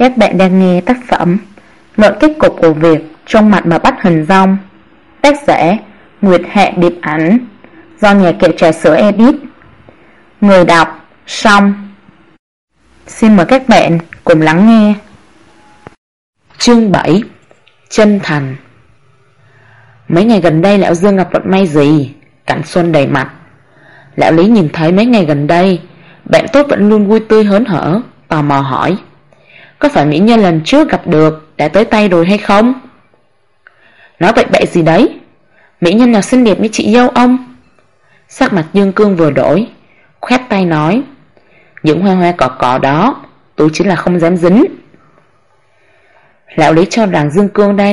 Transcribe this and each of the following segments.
Các bạn đang nghe tác phẩm Luận kết cục của việc trong mặt mà bắt hình dong, tác giả Nguyệt Hạ Điệp Ảnh, do nhà kệ trà sữa edit. Người đọc Song. Xin mời các bạn cùng lắng nghe. Chương 7. Chân thành. Mấy ngày gần đây lão Dương gặp vận may gì? Cảnh xuân đầy mặt. Lão Lý nhìn thấy mấy ngày gần đây bạn tốt vẫn luôn vui tươi hớn hở, tò mò hỏi: có phải mỹ nhân lần trước gặp được đã tới tay rồi hay không? Nói bậy bạ gì đấy? Mỹ nhân nào xinh đẹp như chị dâu ông? Sắc mặt Dương Cương vừa đổi, khoét tay nói: những hoa hoa cỏ cỏ đó tôi chính là không dám dính. Lão Lý cho rằng Dương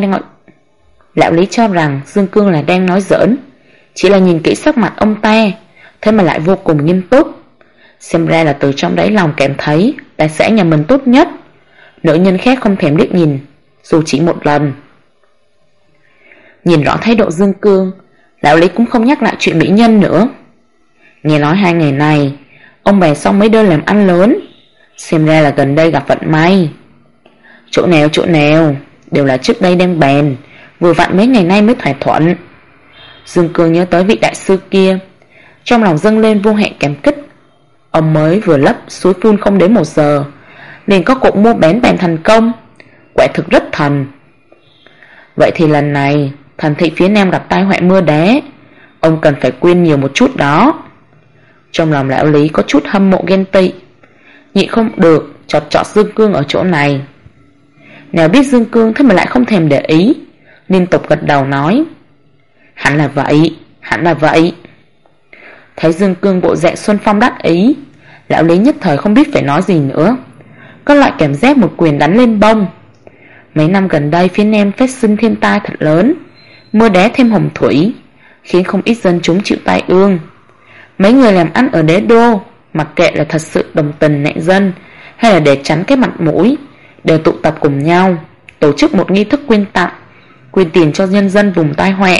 Cương là đang nói giỡn, chỉ là nhìn kỹ sắc mặt ông ta, thế mà lại vô cùng nghiêm túc. Xem ra là từ trong đáy lòng cảm thấy đại xã nhà mình tốt nhất, nữ nhân khác không thèm liếc nhìn, dù chỉ một lần. Nhìn rõ thái độ Dương Cương, lão Lý cũng không nhắc lại chuyện mỹ nhân nữa. Nghe nói 2 ngày này ông bè xong mấy đơn làm ăn lớn, xem ra là gần đây gặp vận may. Chỗ nào đều là trước đây đang bàn, vừa vặn mấy ngày nay mới thỏa thuận. Dương Cương nhớ tới vị đại sư kia, trong lòng dâng lên vô hạn cảm kích. Ông mới vừa lấp suối phun không đến 1 giờ liền có cuộc mua bán bàn thành công, quả thực rất thần. Vậy thì lần này thành thị phía Nam gặp tai họa mưa đá, ông cần phải quyên nhiều một chút đó. Trong lòng lão Lý có chút hâm mộ ghen tị, nhịn không được chọt Dương Cương ở chỗ này. Nào biết Dương Cương thế mà lại không thèm để ý, liên tục gật đầu nói: hẳn là vậy. Thấy Dương Cương bộ dạng xuân phong đắc ý, lão Lý nhất thời không biết phải nói gì nữa, có loại cảm giác một quyền đánh lên bông. Mấy năm gần đây phía Nam phát sinh thiên tai thật lớn, mưa đá thêm hồng thủy, khiến không ít dân chúng chịu tai ương. Mấy người làm ăn ở đế đô, mặc kệ là thật sự đồng tình nạn dân hay là để tránh cái mặt mũi, đều tụ tập cùng nhau tổ chức một nghi thức quyên tiền cho nhân dân vùng tai họa.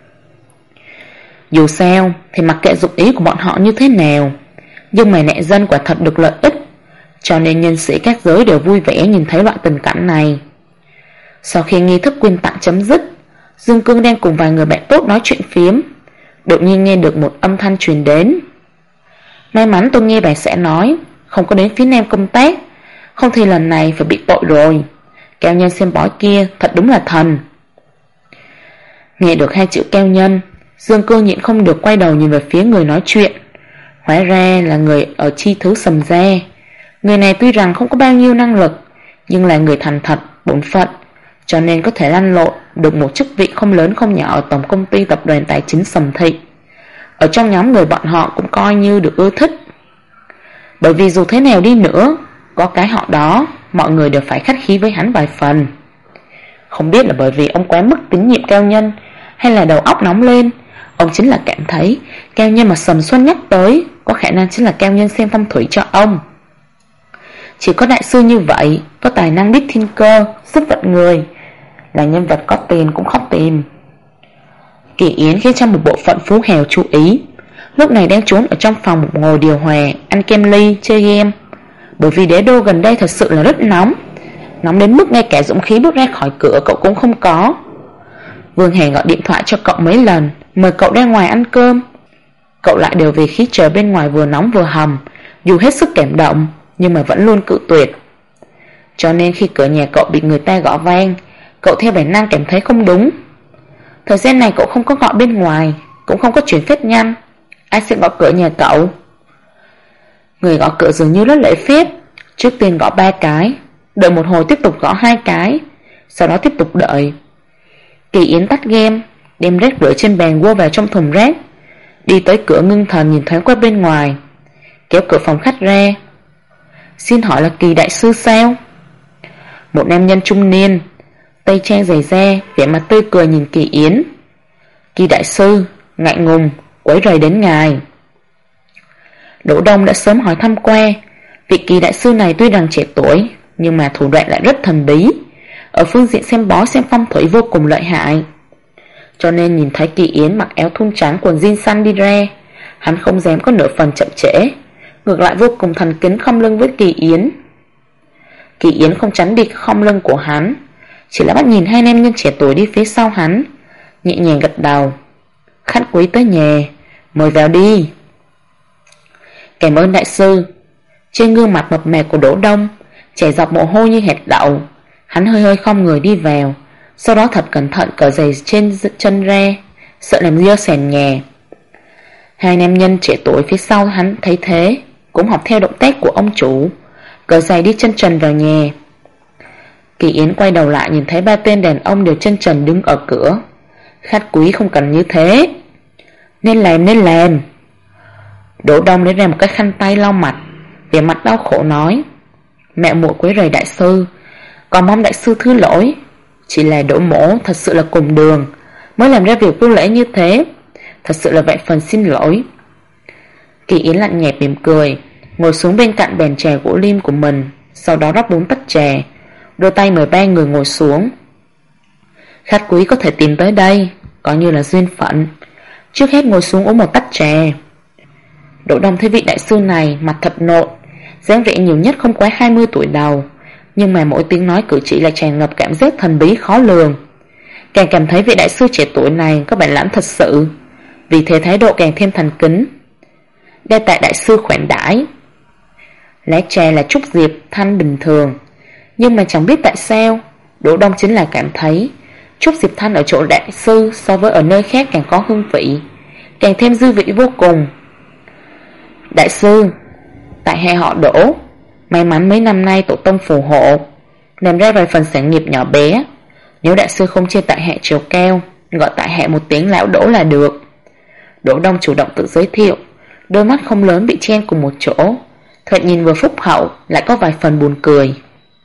Dù sao thì mặc kệ dụng ý của bọn họ như thế nào, nhưng mà nạn dân quả thật được lợi ích, cho nên nhân sĩ các giới đều vui vẻ nhìn thấy loại tình cảnh này. Sau khi nghi thức quyên tặng chấm dứt, Dương Cương đang cùng vài người bạn tốt nói chuyện phiếm, đột nhiên nghe được một âm thanh truyền đến: may mắn tôi nghe bà sẽ nói không có đến phía Nam công tác, không thì lần này phải bị tội rồi. Cao nhân xem bói kia thật đúng là thần. Nghe được 2 chữ cao nhân, Dương Cương nhịn không được quay đầu nhìn về phía người nói chuyện. Hóa ra là người ở chi thứ Sầm Gia. Người này tuy rằng không có bao nhiêu năng lực, nhưng là người thành thật, bổn phận, cho nên có thể lăn lộn được một chức vị không lớn không nhỏ ở tổng công ty tập đoàn tài chính Sầm Thị. Ở trong nhóm người bọn họ cũng coi như được ưa thích, bởi vì dù thế nào đi nữa, có cái họ đó, mọi người đều phải khách khí với hắn vài phần. Không biết là bởi vì ông quá mức tín nhiệm cao nhân, hay là đầu óc nóng lên, ông chính là cảm thấy cao nhân mà Sầm Xuân nhắc tới có khả năng chính là cao nhân xem phong thủy cho ông. Chỉ có đại sư như vậy, có tài năng biết thiên cơ, sức vận người, là nhân vật có tiền cũng không tìm. Kỳ Yến khiến cho một bộ phận phú hèo chú ý, lúc này đang trốn ở trong phòng một ngồi điều hòa, ăn kem ly, chơi game. Bởi vì đế đô gần đây thật sự là rất nóng đến mức ngay cả dũng khí bước ra khỏi cửa cậu cũng không có. Vương Hề gọi điện thoại cho cậu mấy lần, mời cậu ra ngoài ăn cơm. Cậu lại đều vì khí trời bên ngoài vừa nóng vừa hầm, dù hết sức cảm động nhưng mà vẫn luôn cự tuyệt. Cho nên khi cửa nhà cậu bị người ta gõ vang, cậu theo bản năng cảm thấy không đúng. Thời gian này cậu không có gọi bên ngoài, cũng không có chuyển phép nhanh, ai sẽ gõ cửa nhà cậu? Người gõ cửa dường như rất lễ phép, trước tiên gõ 3 cái, đợi một hồi tiếp tục gõ 2 cái, sau đó tiếp tục đợi. Kỳ Yến tắt game, đem rác rưởi trên bàn quơ vào trong thùng rác, đi tới cửa ngưng thần nhìn thoáng qua bên ngoài, kéo cửa phòng khách ra. Xin hỏi là Kỳ đại sư sao? Một nam nhân trung niên, tây trang giày da, vẻ mặt tươi cười nhìn Kỳ Yến. Kỳ đại sư, ngại ngùng, quấy rầy đến ngài. Đỗ Đông đã sớm hỏi thăm qua, vị Kỳ đại sư này tuy rằng trẻ tuổi, nhưng mà thủ đoạn lại rất thần bí, ở phương diện xem bói xem phong thủy vô cùng lợi hại. Cho nên nhìn thấy Kỳ Yến mặc áo thun trắng quần jean xanh đi ra, hắn không dám có nửa phần chậm trễ, ngược lại vô cùng thành kính khom lưng với Kỳ Yến. Kỳ Yến không tránh đi khom lưng của hắn, chỉ là bắt nhìn hai nam nhân trẻ tuổi đi phía sau hắn, nhẹ nhàng gật đầu. Khách quý tới nhà, mời vào đi. Cảm ơn đại sư. Trên gương mặt mập mạp của Đỗ Đông chảy dọc mồ hôi như hạt đậu. Hắn hơi hơi khom người đi vào, sau đó thật cẩn thận cởi giày trên chân ra, sợ làm dơ sàn nhà. Hai nam nhân trẻ tuổi phía sau hắn thấy thế cũng học theo động tác của ông chủ, cởi giày đi chân trần vào nhà. Kỳ Yến quay đầu lại nhìn thấy ba tên đàn ông đều chân trần đứng ở cửa. Khách quý không cần như thế. Nên làm. Đỗ Đông lấy ra một cái khăn tay lau mặt, vẻ mặt đau khổ nói: Mẹ muội quấy rầy đại sư, còn mong đại sư thứ lỗi. Chỉ là Đỗ mỗ thật sự là cùng đường, mới làm ra việc vô lễ như thế, thật sự là vạn phần xin lỗi. Kỳ Yến lạnh nhạt mỉm cười, ngồi xuống bên cạnh bàn trà gỗ lim của mình, sau đó rót 4 tách trà, đưa tay mời ba người ngồi xuống. Khách quý có thể tìm tới đây, coi như là duyên phận. Trước hết ngồi xuống uống một tách trà. Đỗ Đông thấy vị đại sư này mặt thật nộn, dáng vẻ nhiều nhất không quá 20 tuổi đầu, nhưng mà mỗi tiếng nói cử chỉ lại tràn ngập cảm giác thần bí khó lường. Càng cảm thấy vị đại sư trẻ tuổi này có bản lãnh thật sự, vì thế thái độ càng thêm thành kính. Đa tạ đại sư khoản đãi. Lá trà là trúc diệp thanh bình thường, nhưng mà chẳng biết tại sao Đỗ Đông chính là cảm thấy trúc diệp thanh ở chỗ đại sư so với ở nơi khác càng có hương vị, càng thêm dư vị vô cùng. Đại sư, tại hạ họ Đỗ, may mắn mấy năm nay tổ tông phù hộ, làm ra vài phần sản nghiệp nhỏ bé. Nếu đại sư không chê tại hạ chiều cao, gọi tại hạ một tiếng lão Đỗ là được. Đỗ Đông chủ động tự giới thiệu, đôi mắt không lớn bị chen cùng một chỗ, thoạt nhìn vừa phúc hậu lại có vài phần buồn cười.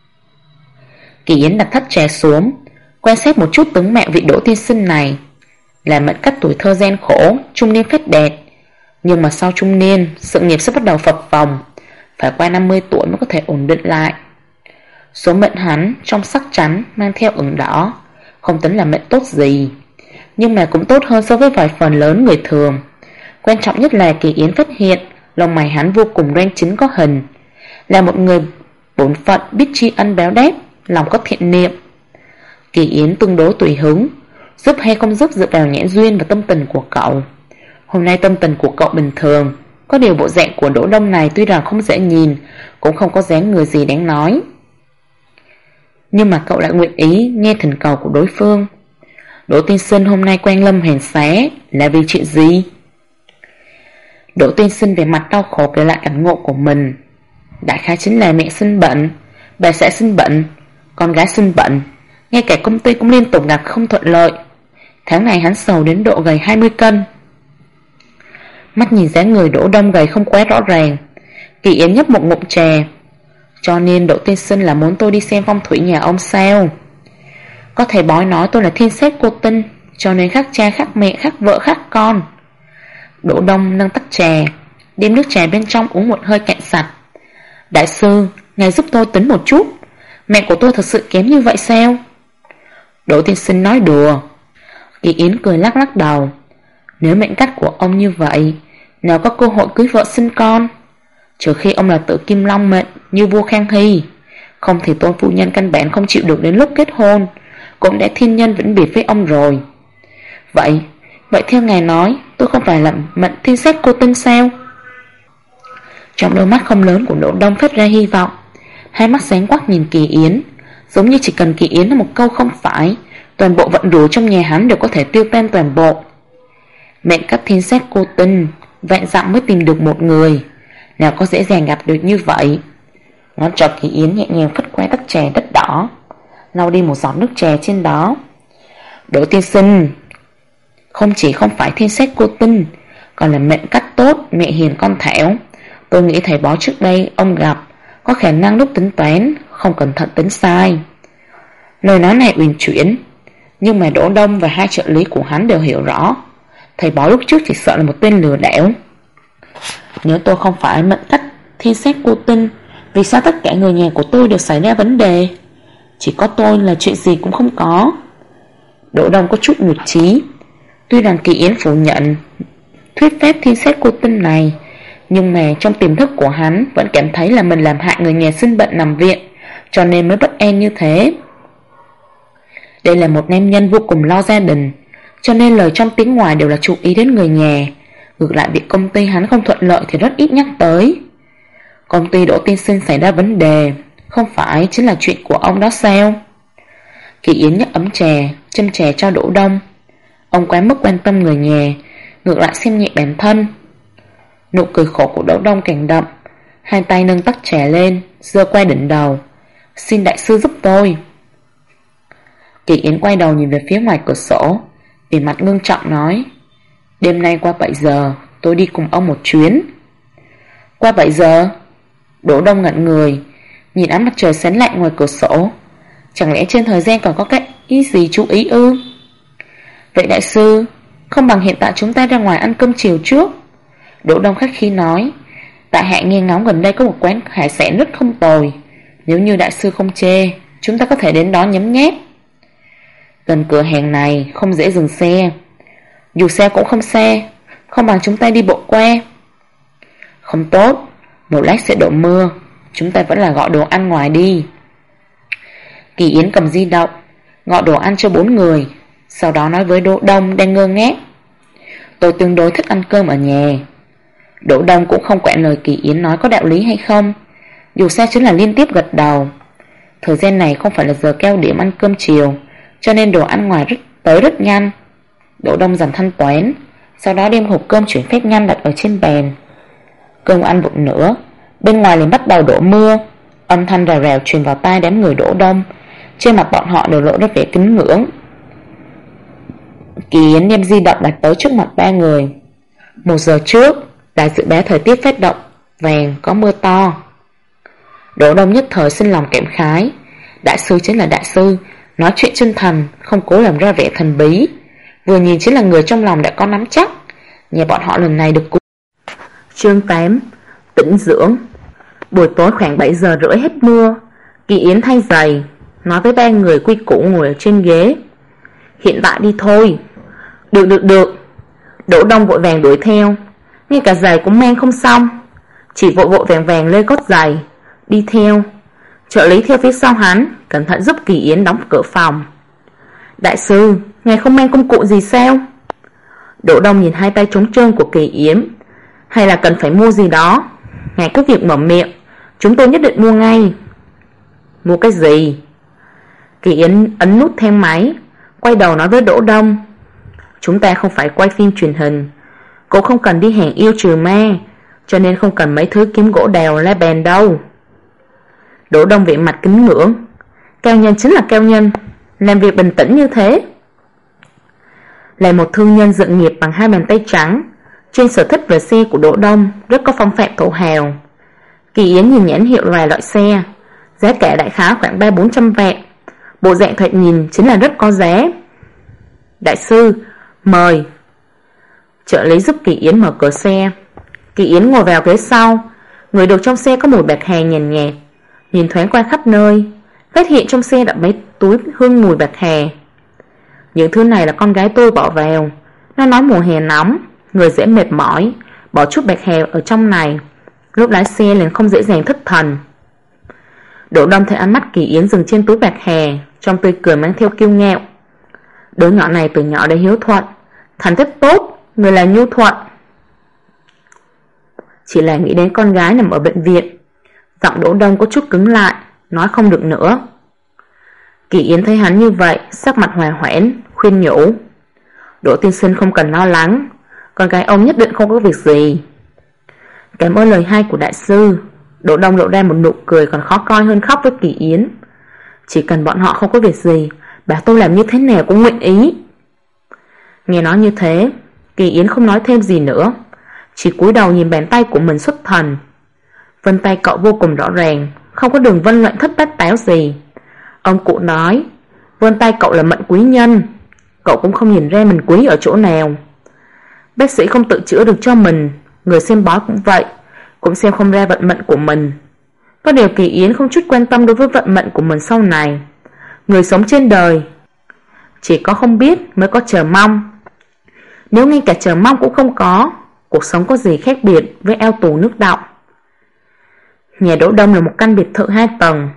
Kỳ Yến đặt thắt trà xuống, quan sát một chút tướng mạo vị Đỗ tiên sinh này. Là mệnh cách tuổi thơ gian khổ, trung niên phết đẹp, nhưng mà sau trung niên sự nghiệp sẽ bắt đầu phập phồng, phải qua 50 tuổi mới có thể ổn định lại. Số mệnh hắn trong sắc trắng mang theo ửng đỏ, không tính là mệnh tốt gì, nhưng mà cũng tốt hơn so với vài phần lớn người thường. Quan trọng nhất là Kỳ Yến phát hiện lông mày hắn vô cùng đoan chính có hình, là một người bổn phận biết tri ân báo đáp, lòng có thiện niệm. Kỳ Yến tương đối tùy hứng, giúp hay không giúp dựa vào nhãn duyên và tâm tình của cậu. Hôm nay tâm tình của cậu bình thường, có điều bộ dạng của Đỗ Đông này tuy rằng không dễ nhìn, cũng không có dáng người gì đáng nói. Nhưng mà cậu lại nguyện ý nghe thỉnh cầu của đối phương. Đỗ tiên sinh hôm nay quang lâm hèn xá là vì chuyện gì? Đỗ tiên sinh về mặt đau khổ kể lại cảnh ngộ của mình. Đại khái chính là mẹ sinh bệnh, bà xã sinh bệnh, con gái sinh bệnh, ngay cả công ty cũng liên tục gặp không thuận lợi. Tháng này hắn sầu đến độ gầy 20 cân. Mắt nhìn dáng người Đỗ Đông gầy không quá rõ ràng, Kỳ Yến nhấp một ngụm trà. Cho nên Đỗ tiên sinh là muốn tôi đi xem phong thủy nhà ông sao? Có thầy bói nói tôi là thiên sát cô tinh, cho nên khác cha khác mẹ khác vợ khác con. Đỗ Đông nâng tách trà, đem nước trà bên trong uống một hơi cạn sạch. Đại sư, ngài giúp tôi tính một chút, mẹ của tôi thật sự kém như vậy sao? Đỗ tiên sinh nói đùa. Kỳ Yến cười lắc lắc đầu. Nếu mệnh cách của ông như vậy, nào có cơ hội cưới vợ sinh con? Trừ khi ông là tự Kim Long mệnh như vua Khang Hy, không thì tôn phu nhân căn bản không chịu được đến lúc kết hôn, cũng đã thiên nhân vĩnh biệt với ông rồi. Vậy theo ngài nói, tôi không phải là mệnh thiên sát cô tinh sao? Trong đôi mắt không lớn của Đỗ Đông phát ra hy vọng, hai mắt sáng quắc nhìn Kỳ Yến, giống như chỉ cần Kỳ Yến là một câu không phải, toàn bộ vận rủi trong nhà hắn đều có thể tiêu tan toàn bộ. Mệnh cách thiên sát cô tinh, vạn dặm mới tìm được một người, nào có dễ dàng gặp được như vậy. Ngón trỏ Kỳ Yến nhẹ nhàng phất qua tách trà đất đỏ, lau đi một giọt nước trà trên đó. Đỗ tiên sinh không chỉ không phải thiên sát cô tinh, còn là mệnh cách tốt, mẹ hiền con thảo. Tôi nghĩ thầy bói trước đây ông gặp có khả năng lúc tính toán không cẩn thận tính sai. Lời nói này uyển chuyển, nhưng mà Đỗ Đông và hai trợ lý của hắn đều hiểu rõ, thầy bói lúc trước chỉ sợ là một tên lừa đảo. Nếu tôi không phải mệnh cách thiên sát cô tinh, vì sao tất cả người nhà của tôi đều xảy ra vấn đề? Chỉ có tôi là chuyện gì cũng không có. Đỗ Đông có chút nhụt chí. Tuy rằng Kỳ Yến phủ nhận thuyết phép thiên sát cô tinh này, nhưng mà trong tiềm thức của hắn vẫn cảm thấy là mình làm hại người nhà sinh bệnh nằm viện, cho nên mới bất an như thế. Đây là một nam nhân vô cùng lo gia đình, cho nên lời trong tiếng ngoài đều là chú ý đến người nhà. Ngược lại việc công ty hắn không thuận lợi thì rất ít nhắc tới. Công ty Đỗ tiên sinh xảy ra vấn đề, không phải chính là chuyện của ông đó sao? Kỳ Yến nhấc ấm trà, châm trà cho Đỗ Đông. Ông quá mức quan tâm người nhà, ngược lại xem nhẹ bản thân. Nụ cười khổ của Đỗ Đông càng đậm, hai tay nâng tách trà lên, giơ qua đỉnh đầu. Xin đại sư giúp tôi. Kỳ Yến quay đầu nhìn về phía ngoài cửa sổ, vẻ mặt ngưng trọng nói: Đêm nay qua 7 giờ tôi đi cùng ông một chuyến. Qua 7 giờ? Đỗ Đông ngẩn người, nhìn ánh mặt trời sáng lạnh ngoài cửa sổ. Chẳng lẽ trên thời gian còn có cái ý gì chú ý ư? Vậy đại sư, không bằng hiện tại chúng ta ra ngoài ăn cơm chiều trước. Đỗ Đông khách khí nói: Tại hạ nghe ngóng gần đây có một quán hải sản rất không tồi, nếu như đại sư không chê, chúng ta có thể đến đó nhấm nháp. Gần cửa hàng này không dễ dừng xe, dù xe cũng không xa, không bằng chúng ta đi bộ qua. Không tốt, một lát sẽ đổ mưa, chúng ta vẫn là gọi đồ ăn ngoài đi. Kỳ Yến cầm di động, gọi đồ ăn cho 4 người, sau đó nói với Đỗ Đông đang ngơ ngác: Tôi tương đối thích ăn cơm ở nhà. Đỗ Đông cũng không quản lời Kỳ Yến nói có đạo lý hay không, dù sao chính là liên tiếp gật đầu. Thời gian này không phải là giờ cao điểm ăn cơm chiều, cho nên đồ ăn ngoài rất nhanh. Đỗ Đông dần thanh toán, sau đó đem hộp cơm chuyển phát nhanh đặt ở trên bàn. Cơm ăn một nửa, bên ngoài liền bắt đầu đổ mưa. Âm thanh rào rào truyền vào tai đám người Đỗ Đông, trên mặt bọn họ đều lộ ra vẻ kính ngưỡng. Kỳ Yến đem di động đặt tới trước mặt 3 người. 1 giờ trước, đài dự báo thời tiết phát động vàng có mưa to. Đỗ Đông nhất thời sinh lòng cảm khái. Đại sư chính là đại sư, nói chuyện chân thành, không cố làm ra vẻ thần bí. Vừa nhìn chính là người trong lòng đã có nắm chắc. Nhà bọn họ lần này được cứu. Chương 8. Tĩnh dưỡng. Buổi tối khoảng 7 giờ rưỡi hết mưa. Kỳ Yến thay giày, nói với 3 người quy củ ngồi ở trên ghế: Hiện tại đi thôi. Được. Đỗ Đông vội vàng đuổi theo, ngay cả giày cũng mang không xong, chỉ vội vàng lê gót giày đi theo. Trợ lý theo phía sau hắn, cẩn thận giúp Kỳ Yến đóng cửa phòng. Đại sư, ngài không mang công cụ gì sao? Đỗ Đông nhìn hai tay trống trơn của Kỳ Yến. Hay là cần phải mua gì đó? Ngài cứ việc mở miệng, chúng tôi nhất định mua ngay. Mua cái gì? Kỳ Yến ấn nút thang máy, quay đầu nói với Đỗ Đông: Chúng ta không phải quay phim truyền hình, cũng không cần đi hẹn yêu trừ ma, cho nên không cần mấy thứ kiếm gỗ đào la bàn đâu. Đỗ Đông vẻ mặt kính ngưỡng. Cao nhân chính là cao nhân, làm việc bình tĩnh như thế. Là một thương nhân dựng nghiệp bằng 2 bàn tay trắng, trên sở thích về xe của Đỗ Đông rất có phong phạm thổ hào. Kỳ Yến nhìn nhãn hiệu loại xe, giá cả đại khái khoảng 300-400 vạn, bộ dạng thoạt nhìn chính là rất có giá. Đại sư, mời. Trợ lý giúp Kỳ Yến mở cửa xe. Kỳ Yến ngồi vào ghế sau, người được trong xe có mùi bạc hà nhàn nhạt, nhìn thoáng qua khắp nơi, phát hiện trong xe đặt mấy túi hương mùi bạc hà. Những thứ này là con gái tôi bỏ vào, nó nói mùa hè nóng, người dễ mệt mỏi, bỏ chút bạc hà ở trong này, lúc lái xe liền không dễ dàng thất thần. Đỗ Đông thấy ánh mắt Kỳ Yến dừng trên túi bạc hà, trong tươi cười mang theo kiêu ngạo. Đứa nhỏ này từ nhỏ đã hiếu thuận, thành tích tốt, người là nhu thuận. Chỉ là nghĩ đến con gái nằm ở bệnh viện, giọng Đỗ Đông có chút cứng lại, nói không được nữa. Kỳ Yến thấy hắn như vậy, sắc mặt hòa hoãn, khuyên nhủ: Đỗ tiên sinh không cần lo lắng, con gái ông nhất định không có việc gì. Cảm ơn lời hay của đại sư. Đỗ Đông lộ ra một nụ cười còn khó coi hơn khóc với Kỳ Yến. Chỉ cần bọn họ không có việc gì, bà tôi làm như thế nào cũng nguyện ý. Nghe nói như thế, Kỳ Yến không nói thêm gì nữa, chỉ cúi đầu nhìn bàn tay của mình xuất thần. Vân tay cậu vô cùng rõ ràng, không có đường vân loạn thất bát táo gì. Ông cụ nói, vân tay cậu là mệnh quý nhân. Cậu cũng không nhìn ra mình quý ở chỗ nào. Bác sĩ không tự chữa được cho mình, người xem bói cũng vậy, cũng xem không ra vận mệnh của mình. Có điều Kỳ Yến không chút quan tâm đối với vận mệnh của mình sau này. Người sống trên đời, chỉ có không biết mới có chờ mong. Nếu ngay cả chờ mong cũng không có, cuộc sống có gì khác biệt với ao tù nước đọng. Nhà Đỗ Đông là một căn biệt thự 2 tầng,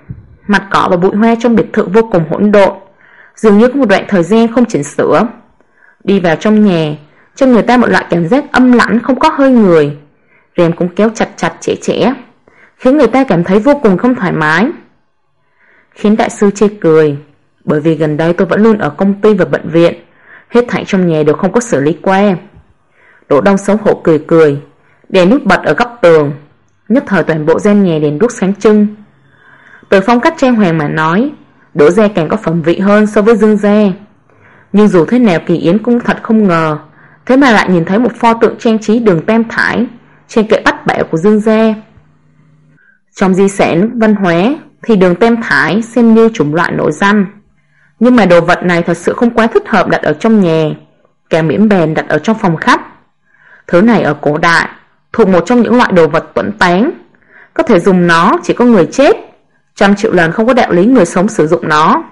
Mặt cỏ và bụi hoa trong biệt thự vô cùng hỗn độn, dường như có một đoạn thời gian không chỉnh sửa. Đi vào trong nhà, cho người ta một loại cảm giác âm lạnh không có hơi người. Rèm cũng kéo chặt chặt chẽ chẽ, khiến người ta cảm thấy vô cùng không thoải mái. Khiến đại sư chê cười, bởi vì gần đây tôi vẫn luôn ở công ty và bệnh viện, hết thảy trong nhà đều không có xử lý qua. Đỗ Đông xấu hổ cười cười, đèn nút bật ở góc tường, nhất thời toàn bộ gian nhà đèn đuốc sáng trưng. Từ phong cách trang hoàng mà nói, Đỗ gia càng có phẩm vị hơn so với Dương gia. Nhưng dù thế nào Kỳ Yến cũng thật không ngờ, thế mà lại nhìn thấy một pho tượng trang trí Đường Tam Thải trên kệ bát bảo của Dương gia. Trong di sản văn hóa thì Đường Tam Thải xem như chủng loại nổi danh, nhưng mà đồ vật này thật sự không quá thích hợp đặt ở trong nhà, càng miễn bèn đặt ở trong phòng khách. Thứ này ở cổ đại thuộc một trong những loại đồ vật tuẫn táng, có thể dùng nó chỉ có người chết, 100 triệu lần không có đạo lý người sống sử dụng nó.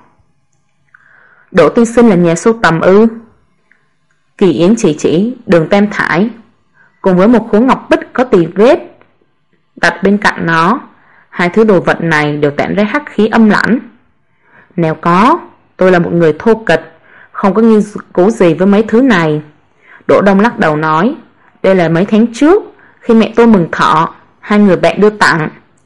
Đỗ tiên sinh là nhà sưu tầm ư? Kỳ Yến chỉ Đường Tam Thải, cùng với một khối ngọc bích có tì vết đặt bên cạnh nó. Hai thứ đồ vật này đều tản ra hắc khí âm lãnh. Nếu có, tôi là một người thô kịch, không có nghiên cứu gì với mấy thứ này. Đỗ Đông lắc đầu nói, đây là mấy tháng trước, khi mẹ tôi mừng thọ, hai người bạn đưa tặng.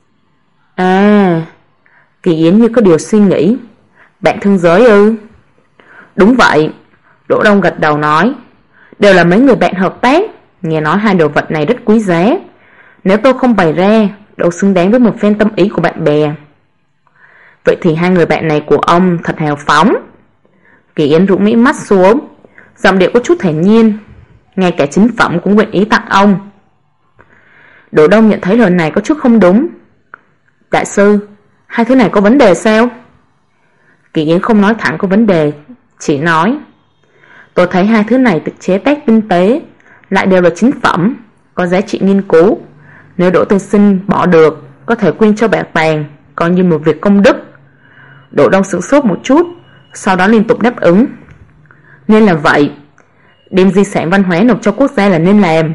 À, Kỳ Yến như có điều suy nghĩ. Bạn thương giới ư? Đúng vậy, Đỗ Đông gật đầu nói, đều là mấy người bạn hợp tác. Nghe nói hai đồ vật này rất quý giá, nếu tôi không bày ra, đâu xứng đáng với một phen tâm ý của bạn bè. Vậy thì hai người bạn này của ông thật hào phóng. Kỳ Yến rũ mỹ mắt xuống, giọng điệu có chút thản nhiên, ngay cả chính phẩm cũng nguyện ý tặng ông. Đỗ Đông nhận thấy lời này có chút không đúng. Đại sư, hai thứ này có vấn đề sao? Kỳ Yến không nói thẳng có vấn đề, chỉ nói, tôi thấy hai thứ này được chế tác tinh tế, lại đều là chính phẩm, có giá trị nghiên cứu. Nếu Đỗ tiên sinh bỏ được, có thể quyên cho bảo tàng, coi như một việc công đức. Đỗ Đông sửng sốt một chút, sau đó liên tục đáp ứng. Nên là vậy, đem di sản văn hóa nộp cho quốc gia là nên làm.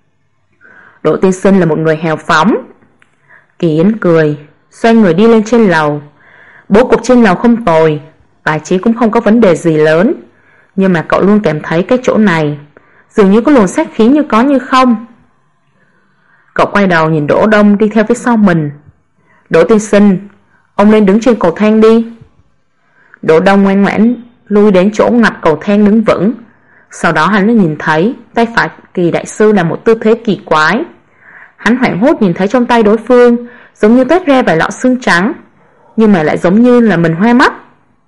Đỗ tiên sinh là một người hào phóng. Kỳ Yến cười, xoay người đi lên trên lầu. Bố cục trên lầu không tồi, tài trí cũng không có vấn đề gì lớn, nhưng mà cậu luôn cảm thấy cái chỗ này dường như có luồng sát khí như có như không. Cậu quay đầu nhìn Đỗ Đông đi theo phía sau mình. Đỗ tiên sinh, ông lên đứng trên cầu thang đi. Đỗ Đông ngoan ngoãn lui đến chỗ ngặt cầu thang đứng vững. Sau đó hắn mới nhìn thấy tay phải Kỳ đại sư là một tư thế kỳ quái. Hắn hoảng hốt nhìn thấy trong tay đối phương giống như toát ra vài lọ xương trắng, nhưng mà lại giống như là mình hoa mắt.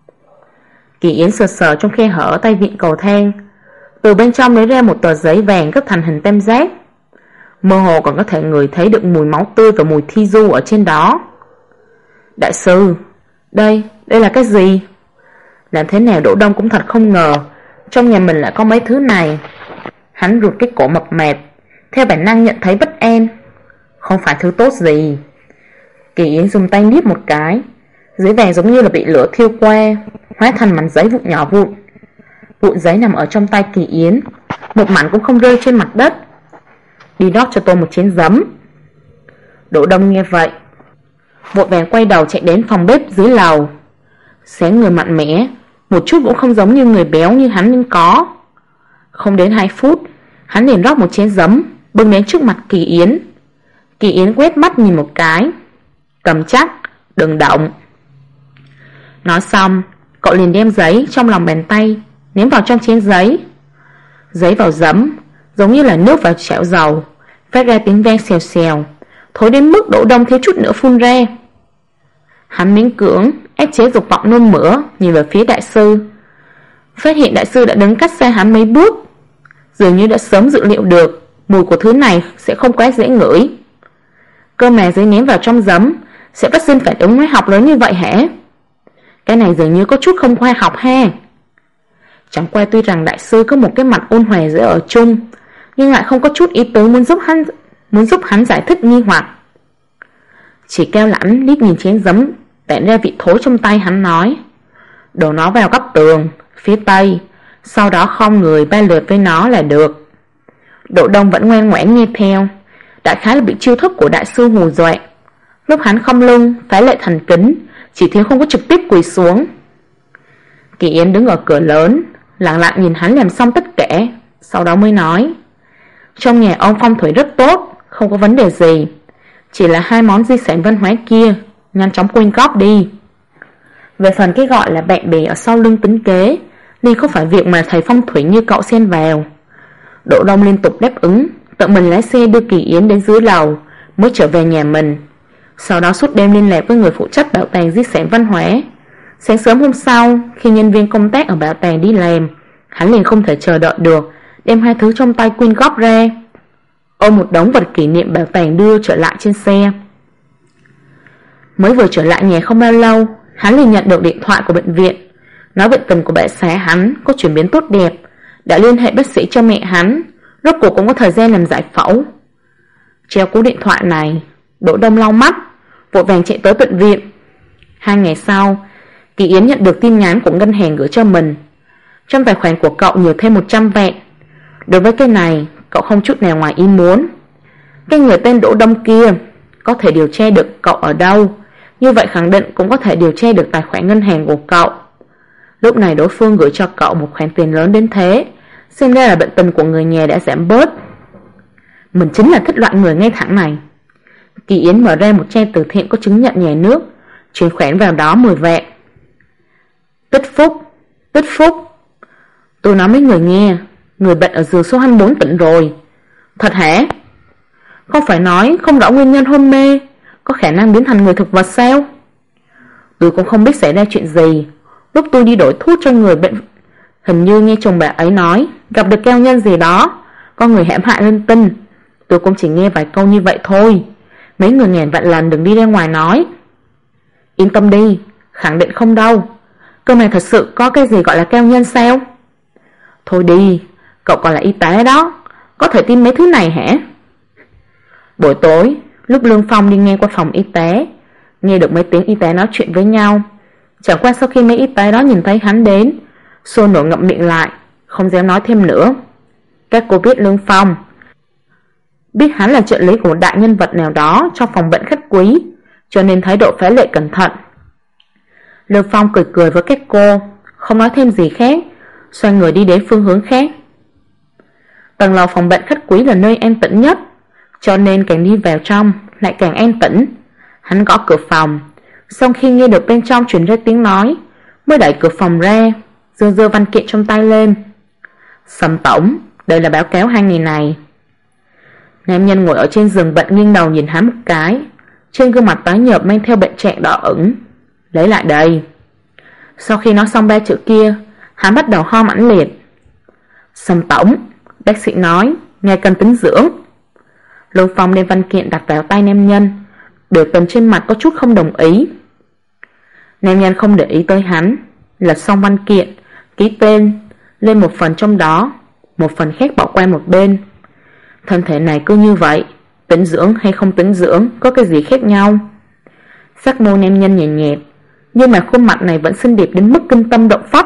Kỳ Yến sờ sờ trong khe hở tay vịn cầu thang, từ bên trong lấy ra một tờ giấy vàng gấp thành hình tam giác. Mơ hồ còn có thể ngửi thấy được mùi máu tươi và mùi thi du ở trên đó. Đại sư, đây là cái gì? Làm thế nào Đỗ Đông cũng thật không ngờ trong nhà mình lại có mấy thứ này. Hắn rụt cái cổ mập mạp, theo bản năng nhận thấy bất an. Không phải thứ tốt gì. Kỳ Yến dùng tay niết một cái, giấy vàng giống như là bị lửa thiêu qua, hóa thành mảnh giấy vụn nhỏ vụn. Vụn giấy nằm ở trong tay Kỳ Yến, một mảnh cũng không rơi trên mặt đất. Đi đót cho tôi một chén giấm. Đỗ Đông nghe vậy, vội vàng quay đầu chạy đến phòng bếp dưới lầu. Xén người mạnh mẽ, một chút cũng không giống như người béo như hắn nên có. Không đến 2 phút, hắn liền rót một chén giấm, bưng đến trước mặt Kỳ Yến. Kỳ Yến quét mắt nhìn một cái, cầm chắc, đừng động. Nói xong, cậu liền đem giấy trong lòng bàn tay ném vào trong chén giấy. Giấy vào giấm, giống như là nước vào chảo dầu, phát ra tiếng vang xèo xèo, thối đến mức Đỗ Đông thiếu chút nữa phun ra. Hắn miễn cưỡng ép chế dục vọng nôn mửa, nhìn về phía đại sư, phát hiện đại sư đã đứng cách xa hắn mấy bước, dường như đã sớm dự liệu được mùi của thứ này sẽ không quá dễ ngửi. Cơ mà giấy ném vào trong giấm sẽ phát sinh phản ứng hóa học lớn như vậy hả? Cái này dường như có chút không khoa học ha. Chẳng qua tuy rằng đại sư có một cái mặt ôn hòa dễ ở chung, nhưng lại không có chút ý tứ muốn giúp hắn giải thích nghi hoặc. Chỉ keo lãnh liếc nhìn chén giấm tản ra vị thối trong tay, hắn nói, đổ nó vào góc tường phía tây, sau đó khom người 3 lượt với nó là được. Đỗ Đông vẫn ngoan ngoãn nghe theo, đại khái là bị chiêu thức của đại sư hù dọa. Lúc hắn khom lưng phá lệ thành kính, chỉ thiếu không có trực tiếp quỳ xuống. Kỳ Yến đứng ở cửa lớn, lặng lặng nhìn hắn làm xong tất cả, sau đó mới nói: trong nhà ông phong thủy rất tốt, không có vấn đề gì, chỉ là 2 món di sản văn hóa kia nhanh chóng quyên góp đi. Về phần cái gọi là bạn bè ở sau lưng tính kế, nên không phải việc mà thầy phong thủy như cậu xen vào. Đỗ Đông liên tục đáp ứng, tự mình lái xe đưa Kỳ Yến đến dưới lầu, mới trở về nhà mình. Sau đó suốt đêm liên lạc với người phụ trách bảo tàng di sản văn hóa. Sáng sớm hôm sau, khi nhân viên công tác ở bảo tàng đi làm, hắn liền không thể chờ đợi được, đem 2 thứ trong tay quyên góp ra, ôm một đống vật kỷ niệm bảo tàng đưa trở lại trên xe. Mới vừa trở lại nhà không bao lâu, hắn liền nhận được điện thoại của bệnh viện, nói bệnh tình của bà xã hắn có chuyển biến tốt đẹp, đã liên hệ bác sĩ cho mẹ hắn, rốt cuộc cũng có thời gian làm giải phẫu. Treo cú điện thoại này, Đỗ Đông lau mắt, vội vàng chạy tới bệnh viện. 2 ngày sau, Kỳ Yến nhận được tin nhắn của ngân hàng gửi cho mình. Trong tài khoản của cậu nhiều thêm 100 vạn. Đối với cái này, cậu không chút nào ngoài ý muốn. Cái người tên Đỗ Đông kia có thể điều tra được cậu ở đâu, như vậy khẳng định cũng có thể điều tra được tài khoản ngân hàng của cậu. Lúc này đối phương gửi cho cậu một khoản tiền lớn đến thế, xem ra là bệnh tình của người nhà đã giảm bớt. Mình chính là thích loại người ngay thẳng này. Kỳ Yến mở ra một trang từ thiện có chứng nhận nhà nước, chuyển khoản vào đó 10 vạn. Tích phúc, tích phúc. Tôi nói mấy người nghe, người bệnh ở giường số 24 tỉnh rồi. Thật hả? Không phải nói không rõ nguyên nhân hôn mê, có khả năng biến thành người thực vật sao? Tôi cũng không biết xảy ra chuyện gì. Lúc tôi đi đổi thuốc cho người bệnh, hình như nghe chồng bà ấy nói gặp được cao nhân gì đó, có người hãm hại linh tinh. Tôi cũng chỉ nghe vài câu như vậy thôi. Mấy người ngàn vạn lần đừng đi ra ngoài nói. Yên tâm đi, khẳng định không đâu. Cơ mà thật sự có cái gì gọi là cao nhân sao? Thôi đi, cậu còn là y tế đó, có thể tin mấy thứ này hả? Buổi tối, lúc Lương Phong đi ngang qua phòng y tế, nghe được mấy tiếng y tế nói chuyện với nhau. Chẳng qua sau khi mấy y tế đó nhìn thấy hắn đến, sôi nổi ngậm miệng lại, không dám nói thêm nữa. Các cô biết Lương Phong, biết hắn là trợ lý của một đại nhân vật nào đó trong phòng bệnh khách quý, cho nên thái độ phá lệ cẩn thận. Lương Phong cười cười với các cô, không nói thêm gì khác, xoay người đi đến phương hướng khác. Tầng lầu phòng bệnh khách quý là nơi an tĩnh nhất, cho nên càng đi vào trong lại càng an tĩnh. Hắn gõ cửa phòng, sau khi nghe được bên trong truyền ra tiếng nói, mới đẩy cửa phòng ra, giơ văn kiện trong tay lên. Sầm tổng, đây là báo cáo 2 ngày này. Nam nhân ngồi ở trên giường bệnh nghiêng đầu nhìn hắn một cái, trên gương mặt tái nhợt mang theo bệnh trạng đỏ ửng. Lấy lại đây. Sau khi nói xong 3 chữ kia, hắn bắt đầu ho mãnh liệt. Sầm tổng, bác sĩ nói ngài cần tính dưỡng. Lôi Phong đem văn kiện đặt vào tay nam nhân, biểu tình trên mặt có chút không đồng ý. Nam nhân không để ý tới hắn, lật xong văn kiện, ký tên lên một phần trong đó, một phần khác bỏ qua một bên. Thân thể này cứ như vậy, tính dưỡng hay không tính dưỡng có cái gì khác nhau? Sắc môi nam nhân nhẹ nhẹ, nhưng mà khuôn mặt này vẫn xinh đẹp đến mức kinh tâm động phách.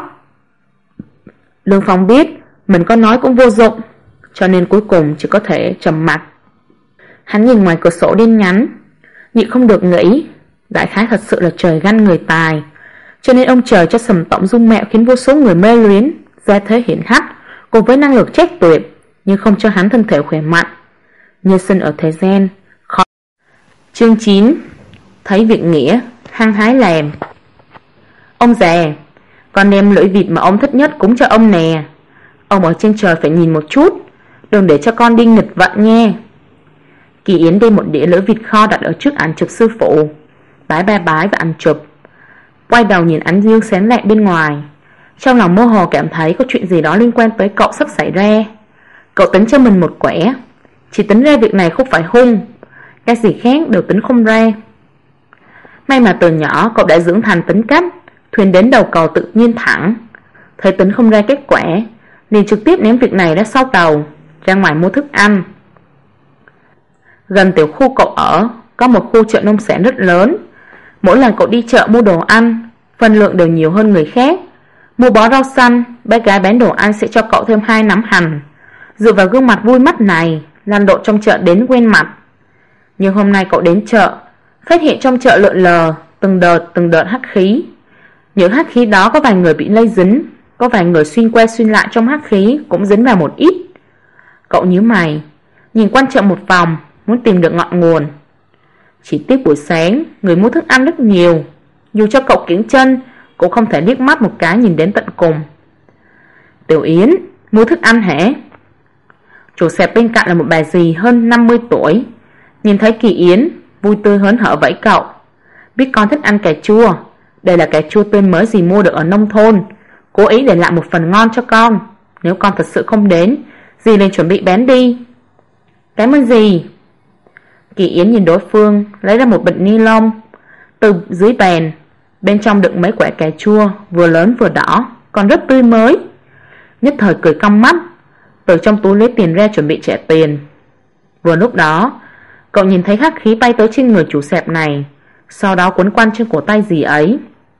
Lương Phong biết mình có nói cũng vô dụng, cho nên cuối cùng chỉ có thể trầm mặc. Hắn nhìn ngoài cửa sổ đen nhánh, nhịn không được nghĩ, đại khái thật sự là trời ganh người tài, cho nên ông trời cho Sầm tổng dung mạo khiến vô số người mê luyến, gia thế hiển hách cùng với năng lực chết tuyệt, nhưng không cho hắn thân thể khỏe mạnh. Nhân sinh ở thế gian khó. Chương 9. Thấy việc nghĩa, hăng hái làm. Ông già, con đem lưỡi vịt mà ông thích nhất cúng cho ông nè. Ông ở trên trời phải nhìn một chút, đừng để cho con đi nghịch vận nha. Kỳ Yến đem một đĩa lưỡi vịt kho đặt ở trước ảnh chụp sư phụ, bái ba bái và ăn chụp, quay đầu nhìn ánh dương sáng lạng bên ngoài. Trong lòng mơ hồ cảm thấy có chuyện gì đó liên quan tới cậu sắp xảy ra. Cậu tính cho mình một quẻ, chỉ tính ra việc này không phải hung, cái gì khác đều tính không ra. May mà từ nhỏ cậu đã dưỡng thành tính cách thuyền đến đầu cầu tự nhiên thẳng. Thấy tính không ra kết quả, liền trực tiếp ném việc này ra sau đầu, ra ngoài mua thức ăn. Gần tiểu khu cậu ở có một khu chợ nông sản rất lớn. Mỗi lần cậu đi chợ mua đồ ăn, phần lượng đều nhiều hơn người khác. Mua bó rau xanh, bé gái bán đồ ăn sẽ cho cậu thêm 2 nắm hành. Dựa vào gương mặt vui mắt này, Lan Độ trong chợ đến quen mặt. Nhưng hôm nay cậu đến chợ, phát hiện trong chợ lượn lờ từng đợt hắc khí. Những hắc khí đó có vài người bị lây dính, có vài người xuyên qua xuyên lại trong hắc khí cũng dính vào một ít. Cậu nhíu mày, nhìn quanh chợ một vòng, muốn tìm được ngọn nguồn. Chỉ tiếc buổi sáng người mua thức ăn rất nhiều, dù cho cậu kiễng chân cũng không thể liếc mắt một cái nhìn đến tận cùng. Tiểu Yến, mua thức ăn hả? Chủ sạp bên cạnh là một bà dì hơn 50 tuổi, nhìn thấy Kỳ Yến vui tươi hớn hở vẫy cậu. Biết con thích ăn cà chua, đây là cà chua tươi mới dì mua được ở nông thôn, cố ý để lại một phần ngon cho con. Nếu con thật sự không đến, dì liền chuẩn bị bán đi. Cảm ơn dì. Kỳ Yến nhìn đối phương, lấy ra một bịch ni lông từ dưới bàn, bên trong đựng mấy quả cà chua vừa lớn vừa đỏ, còn rất tươi mới. Nhất thời cười cong mắt, từ trong túi lấy tiền ra chuẩn bị trả tiền. Vừa lúc đó, cậu nhìn thấy hắc khí bay tới trên người chủ sạp này, sau đó quấn quanh trên cổ tay dì ấy.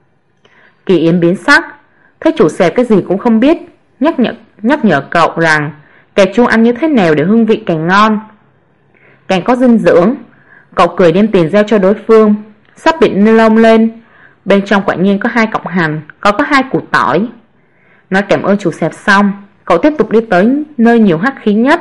Kỳ Yến biến sắc, thấy chủ sạp cái gì cũng không biết, nhắc nhở cậu rằng cà chua ăn như thế nào để hương vị càng ngon, càng có dinh dưỡng. Cậu cười đem tiền giao cho đối phương, sắp bịt ni lông lên, bên trong quả nhiên có 2 cọng hành, có 2 củ tỏi. Nói cảm ơn chủ sạp xong, cậu tiếp tục đi tới nơi nhiều hắc khí nhất.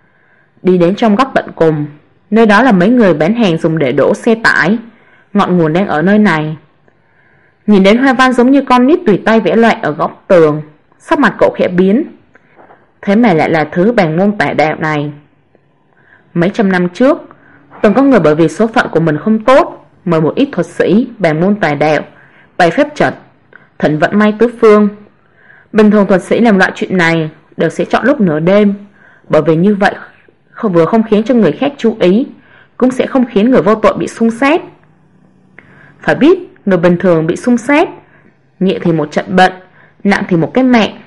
Đi đến trong góc tận cùng, nơi đó là mấy người bán hàng dùng để đổ xe tải. Ngọn nguồn đang ở nơi này. Nhìn đến hoa văn giống như con nít tùy tay vẽ loạn ở góc tường, sắc mặt cậu khẽ biến. Thế mà lại là thứ bàn môn tà đạo này. Mấy trăm năm trước, từng có người bởi vì số phận của mình không tốt, mời một ít thuật sĩ bàn môn tà đạo bày phép trận, thỉnh vận may tứ phương. Bình thường thuật sĩ làm loại chuyện này đều sẽ chọn lúc nửa đêm, bởi vì như vậy vừa không khiến cho người khác chú ý, cũng sẽ không khiến người vô tội bị xung sát. Phải biết, người bình thường bị xung sát, nhẹ thì một trận bệnh, nặng thì một cái mạng.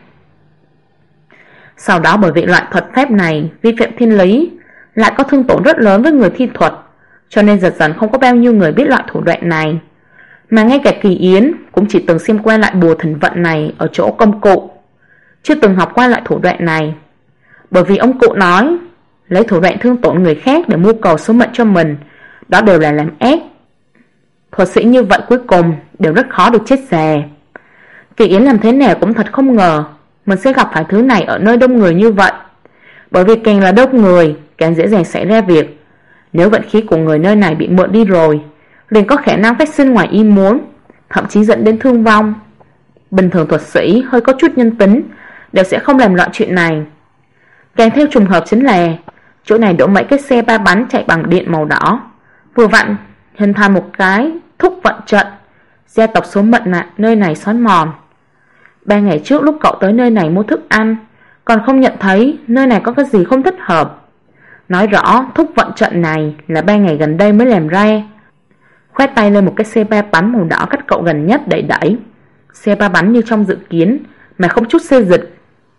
Sau đó bởi vì loại thuật phép này vi phạm thiên lý, lại có thương tổn rất lớn với người thi thuật, cho nên dần dần không có bao nhiêu người biết loại thủ đoạn này. Mà ngay cả Kỳ Yến cũng chỉ từng xem qua lại bùa thỉnh vận này ở chỗ công cụ, chưa từng học qua loại thủ đoạn này. Bởi vì ông cụ nói, lấy thủ đoạn thương tổn người khác để mưu cầu số mệnh cho mình, đó đều là làm ác. Thuật sĩ như vậy cuối cùng đều rất khó được chết già. Kỳ Yến làm thế nào cũng thật không ngờ mình sẽ gặp phải thứ này ở nơi đông người như vậy. Bởi vì càng là đông người, càng dễ dàng xảy ra việc. Nếu vận khí của người nơi này bị mượn đi rồi, liền có khả năng phát sinh ngoài ý muốn, thậm chí dẫn đến thương vong. Bình thường thuật sĩ hơi có chút nhân tính đều sẽ không làm loại chuyện này. Càng theo trùng hợp chính là chỗ này đổ mấy cái xe 3 bánh chạy bằng điện màu đỏ, vừa vặn hình thành một cái thúc vận trận. Gia tộc số mệnh nơi này xói mòn. 3 ngày trước lúc cậu tới nơi này mua thức ăn, còn không nhận thấy nơi này có cái gì không thích hợp. Nói rõ thúc vận trận này là 3 ngày gần đây mới làm ra. Khoét tay lên một cái xe 3 bánh màu đỏ cách cậu gần nhất đẩy. Xe 3 bánh như trong dự kiến, mà không chút xê dịch.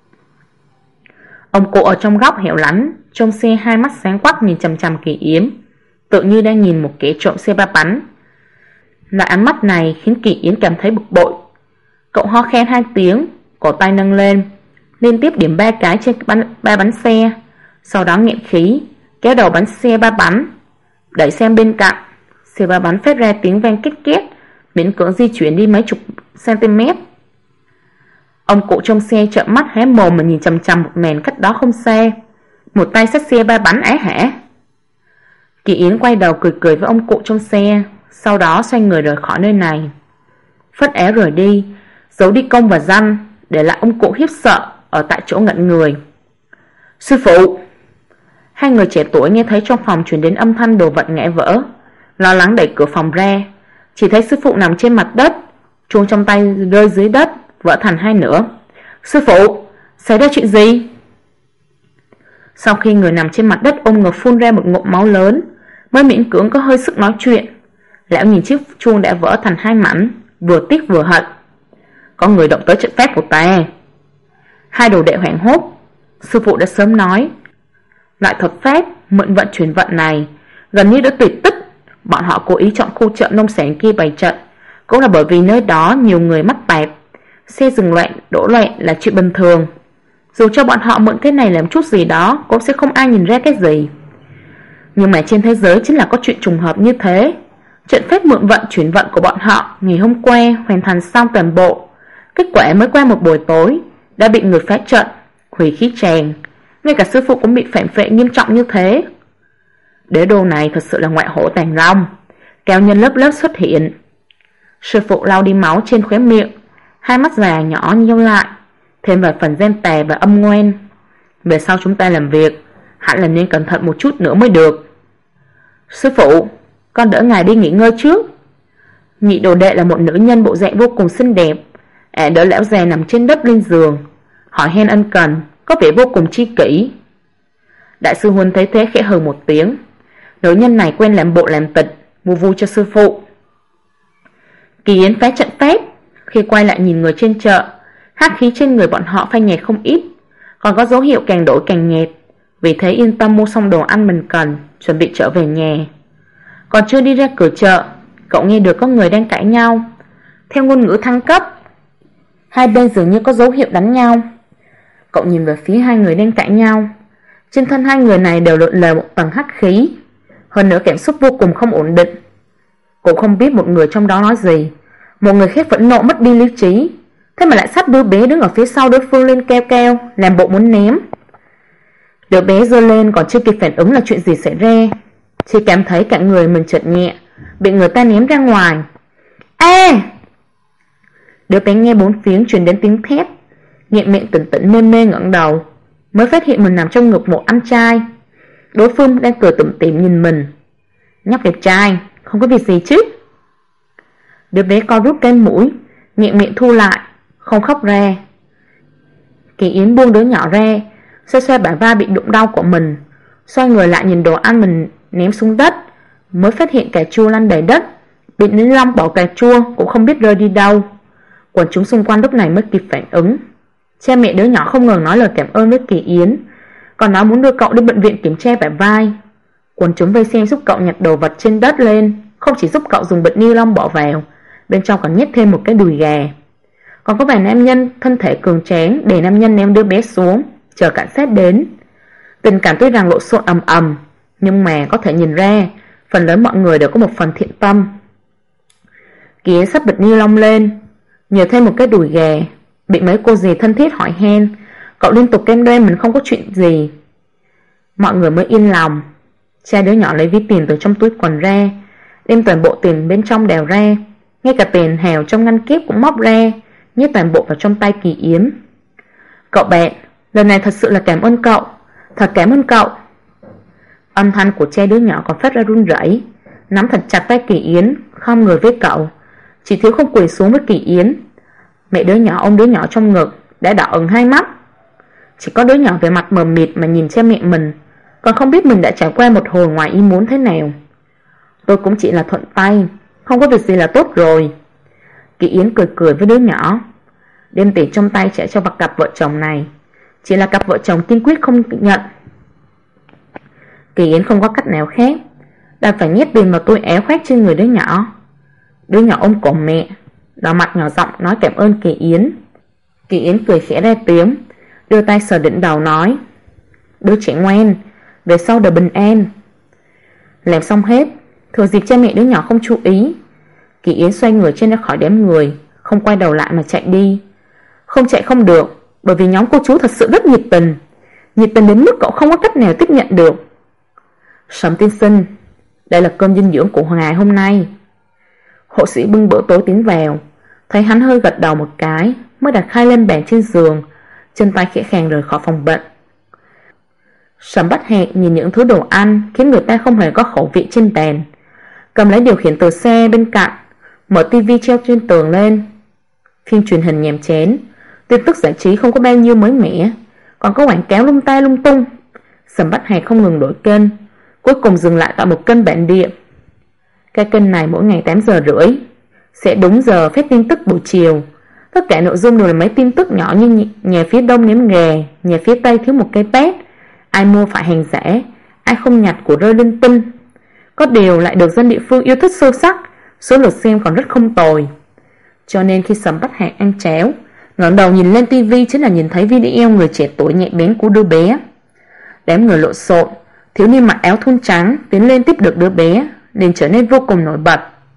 Ông cụ ở trong góc hẻo lánh, trong xe 2 mắt sáng quắc nhìn chằm chằm Kỳ Yến, tự như đang nhìn một kẻ trộm xe 3 bánh. Loại ánh mắt này khiến Kỳ Yến cảm thấy bực bội. Cậu ho khen 2 tiếng, cổ tay nâng lên, liên tiếp điểm 3 cái trên 3 bánh xe, sau đó nghẹn khí, kéo đầu bánh xe 3 bánh, đẩy xem bên cạnh. Xe 3 bánh phát ra tiếng vang két két, miễn cưỡng di chuyển đi mấy chục cm. Ông cụ trong xe trợn mắt hé mồm mà nhìn chằm chằm một màn cách đó không xa. Một tay xách xe 3 bánh á hả? Kỳ Yến quay đầu cười cười với ông cụ trong xe, sau đó xoay người rời khỏi nơi này. Phất áo rời đi, giấu đi công và danh, để lại ông cụ khiếp sợ ở tại chỗ ngẩn người. Sư phụ! 2 người trẻ tuổi nghe thấy trong phòng truyền đến âm thanh đồ vật ngã vỡ, lo lắng đẩy cửa phòng ra, chỉ thấy sư phụ nằm trên mặt đất, chuông trong tay rơi dưới đất, vỡ thành 2 nửa. Sư phụ! Xảy ra chuyện gì? Sau khi người nằm trên mặt đất ôm ngực phun ra một ngụm máu lớn, mới miễn cưỡng có hơi sức nói chuyện. Lão nhìn chiếc chuông đã vỡ thành 2 mảnh, vừa tiếc vừa hận. Có người động tới trận phép của ta. 2 đồ đệ hoảng hốt. Sư phụ đã sớm nói, loại thuật phép mượn vận chuyển vận này gần như đã tuyệt tích. Bọn họ cố ý chọn khu chợ nông sản kia bày trận, cũng là bởi vì nơi đó nhiều người mắc tạp, xe dừng loạn đổ loạn là chuyện bình thường. Dù cho bọn họ mượn cái này làm chút gì đó, cũng sẽ không ai nhìn ra cái gì. Nhưng mà trên thế giới chính là có chuyện trùng hợp như thế, Trận phép mượn vận chuyển vận của bọn họ ngày hôm qua hoàn thành xong toàn bộ. Kết quả mới qua một buổi tối đã bị người phá trận, hủy khí tràng. Ngay cả sư phụ cũng bị phản vệ nghiêm trọng như thế. Đế đô này thật sự là ngoại hổ tàng long. Cao nhân lớp lớp xuất hiện. Sư phụ lau đi máu trên khóe miệng, hai mắt già nhỏ nheo lại, thêm vài phần ghen tè và âm ngoan. Về sau chúng ta làm việc hẳn là nên cẩn thận một chút nữa mới được. Sư phụ, con đỡ ngài đi nghỉ ngơi trước. Nhị đồ đệ là một nữ nhân bộ dạng vô cùng xinh đẹp. Đỡ lão già nằm trên đất lên giường, hỏi han ân cần, có vẻ vô cùng chi kỷ. Đại sư huynh thấy thế khẽ hừ một tiếng. Nữ nhân này quen làm bộ làm tịch, vu vu cho sư phụ. Kỳ Yến phá trận phép, khi quay lại nhìn người trên chợ, hắc khí trên người bọn họ phai nhạt không ít, còn có dấu hiệu càng đổi càng nhạt. Vì thế yên tâm mua xong đồ ăn mình cần, chuẩn bị trở về nhà. Còn chưa đi ra cửa chợ, cậu nghe được có người đang cãi nhau. Theo ngôn ngữ thăng cấp, hai bên dường như có dấu hiệu đánh nhau. Cậu nhìn về phía hai người đang cãi nhau. Trên thân hai người này đều lượn lờ một tầng hắc khí, hơn nữa cảm xúc vô cùng không ổn định. Cũng không biết một người trong đó nói gì. Một người khác phẫn nộ mất đi lý trí, thế mà lại xách đứa bé đứng ở phía sau đối phương lên keo keo, làm bộ muốn ném. Đứa bé giơ lên còn chưa kịp phản ứng là chuyện gì xảy ra, chỉ cảm thấy cả người mình trượt nhẹ, bị người ta ném ra ngoài. Đứa bé nghe bốn phía truyền đến tiếng thét, nhẹ miệng tỉnh tỉnh mê mê ngẩng đầu, mới phát hiện mình nằm trong ngực một anh trai. Đối phương đang cười tủm tỉm nhìn mình. Nhóc đẹp trai, không có việc gì chứ? Đứa bé co rút cái mũi, nhẹ miệng thu lại, không khóc ra. Kỳ Yến buông đứa nhỏ ra, xoay xoay bả vai bị đụng đau của mình, xoay người lại nhìn đồ ăn mình ném xuống đất, mới phát hiện cà chua lăn đầy đất. Bị ni lông bỏ cà chua cũng không biết rơi đi đâu. Quần chúng xung quanh lúc này mới kịp phản ứng. Cha mẹ đứa nhỏ không ngừng nói lời cảm ơn với Kỳ Yến, còn nói muốn đưa cậu đi bệnh viện kiểm tra bả vai. Quần chúng vây xem giúp cậu nhặt đồ vật trên đất lên, không chỉ giúp cậu dùng bịch ni lông bỏ vào, bên trong còn nhét thêm một cái đùi gà. Còn có vài nam nhân thân thể cường tráng để nam nhân ném đứa bé xuống, chờ cảnh sát đến. Tình cảm tuy rằng lộn xộn ầm ầm, nhưng mà có thể nhìn ra phần lớn mọi người đều có một phần thiện tâm. Kỳ Yến xách bịch ni lông lên, nhờ thêm một cái đùi gà. Bị mấy cô dì thân thiết hỏi han, cậu liên tục cam đoan mình không có chuyện gì. Mọi người mới yên lòng. Cha đứa nhỏ lấy ví tiền từ trong túi quần ra, đem toàn bộ tiền bên trong đèo ra, ngay cả tiền hào trong ngăn kép cũng móc ra, nhét toàn bộ vào trong tay Kỳ Yến. Cậu bạn, lần này thật sự là cảm ơn cậu, thật cảm ơn cậu. Âm thanh của cha đứa nhỏ còn phát ra run rẩy, nắm thật chặt tay Kỳ Yến, khom người với cậu, chỉ thiếu không quỳ xuống với Kỳ Yến. Mẹ đứa nhỏ ôm đứa nhỏ trong ngực, đã đỏ ửng hai mắt. Chỉ có đứa nhỏ về mặt mờ mịt mà nhìn cha mẹ mình, còn không biết mình đã trải qua một hồi ngoài ý muốn thế nào. Tôi cũng chỉ là thuận tay, không có việc gì là tốt rồi. Kỳ Yến cười cười với đứa nhỏ, đem tiền trong tay trả cho cặp vợ chồng này. Chỉ là cặp vợ chồng kiên quyết không nhận. Kỳ Yến không có cách nào khác, đành phải nhét tiền vào túi áo khoác trên người đứa nhỏ. Đứa nhỏ ôm cổ mẹ, đỏ mặt nhỏ giọng nói cảm ơn Kỳ Yến. Kỳ Yến cười khẽ ra tiếng, đưa tay sờ đỉnh đầu nói, đứa trẻ ngoan, về sau đời bình an. Làm xong hết, thừa dịp cha mẹ đứa nhỏ không chú ý, Kỳ Yến xoay người trên ra khỏi đám người, không quay đầu lại mà chạy đi. Không chạy không được, bởi vì nhóm cô chú thật sự rất nhiệt tình đến mức cậu không có cách nào tiếp nhận được. Sầm tiên sinh, đây là cơm dinh dưỡng của ngài hôm nay. Hộ sĩ bưng bữa tối tiến vào, thấy hắn hơi gật đầu một cái, mới đặt khay lên bàn trên giường, chân tay khẽ khàng rời khỏi phòng bệnh. Sầm Bách Hạc nhìn những thứ đồ ăn khiến người ta không hề có khẩu vị trên bàn, cầm lấy điều khiển từ xe bên cạnh, mở tivi treo trên tường lên. Phim truyền hình nhàm chán, tin tức giải trí không có bao nhiêu mới mẻ, còn có quảng cáo lung ta lung tung. Sầm Bách Hạc không ngừng đổi kênh, cuối cùng dừng lại tại một kênh bản địa. Cái kênh này mỗi ngày 8 giờ rưỡi sẽ đúng giờ phát tin tức buổi chiều. Tất cả nội dung đều là mấy tin tức nhỏ như nhà phía đông ném gà, nhà phía tây thiếu một cây pét, ai mua phải hàng giả, ai không nhặt của rơi linh tinh. Có điều lại được dân địa phương yêu thích sâu sắc, số lượt xem còn rất không tồi. Cho nên khi Sầm Bách Hạc ăn cháo, ngẩng đầu nhìn lên tivi chính là nhìn thấy video người trẻ tuổi nhạy bén của đứa bé. Đám người lộn xộn, thiếu niên mặc áo thun trắng tiến lên tiếp được đứa bé, liền trở nên vô cùng nổi bật.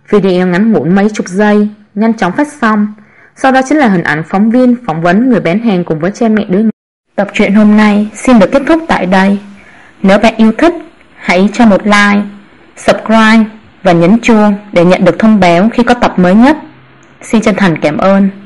Video ngắn ngủn mấy chục giây, nhanh chóng phát xong. Sau đó chính là hình ảnh phóng viên phỏng vấn người bán hàng cùng với cha mẹ đứa nhỏ. Tập truyện hôm nay xin được kết thúc tại đây. Nếu bạn yêu thích, hãy cho một like, subscribe và nhấn chuông để nhận được thông báo khi có tập mới nhất. Xin chân thành cảm ơn.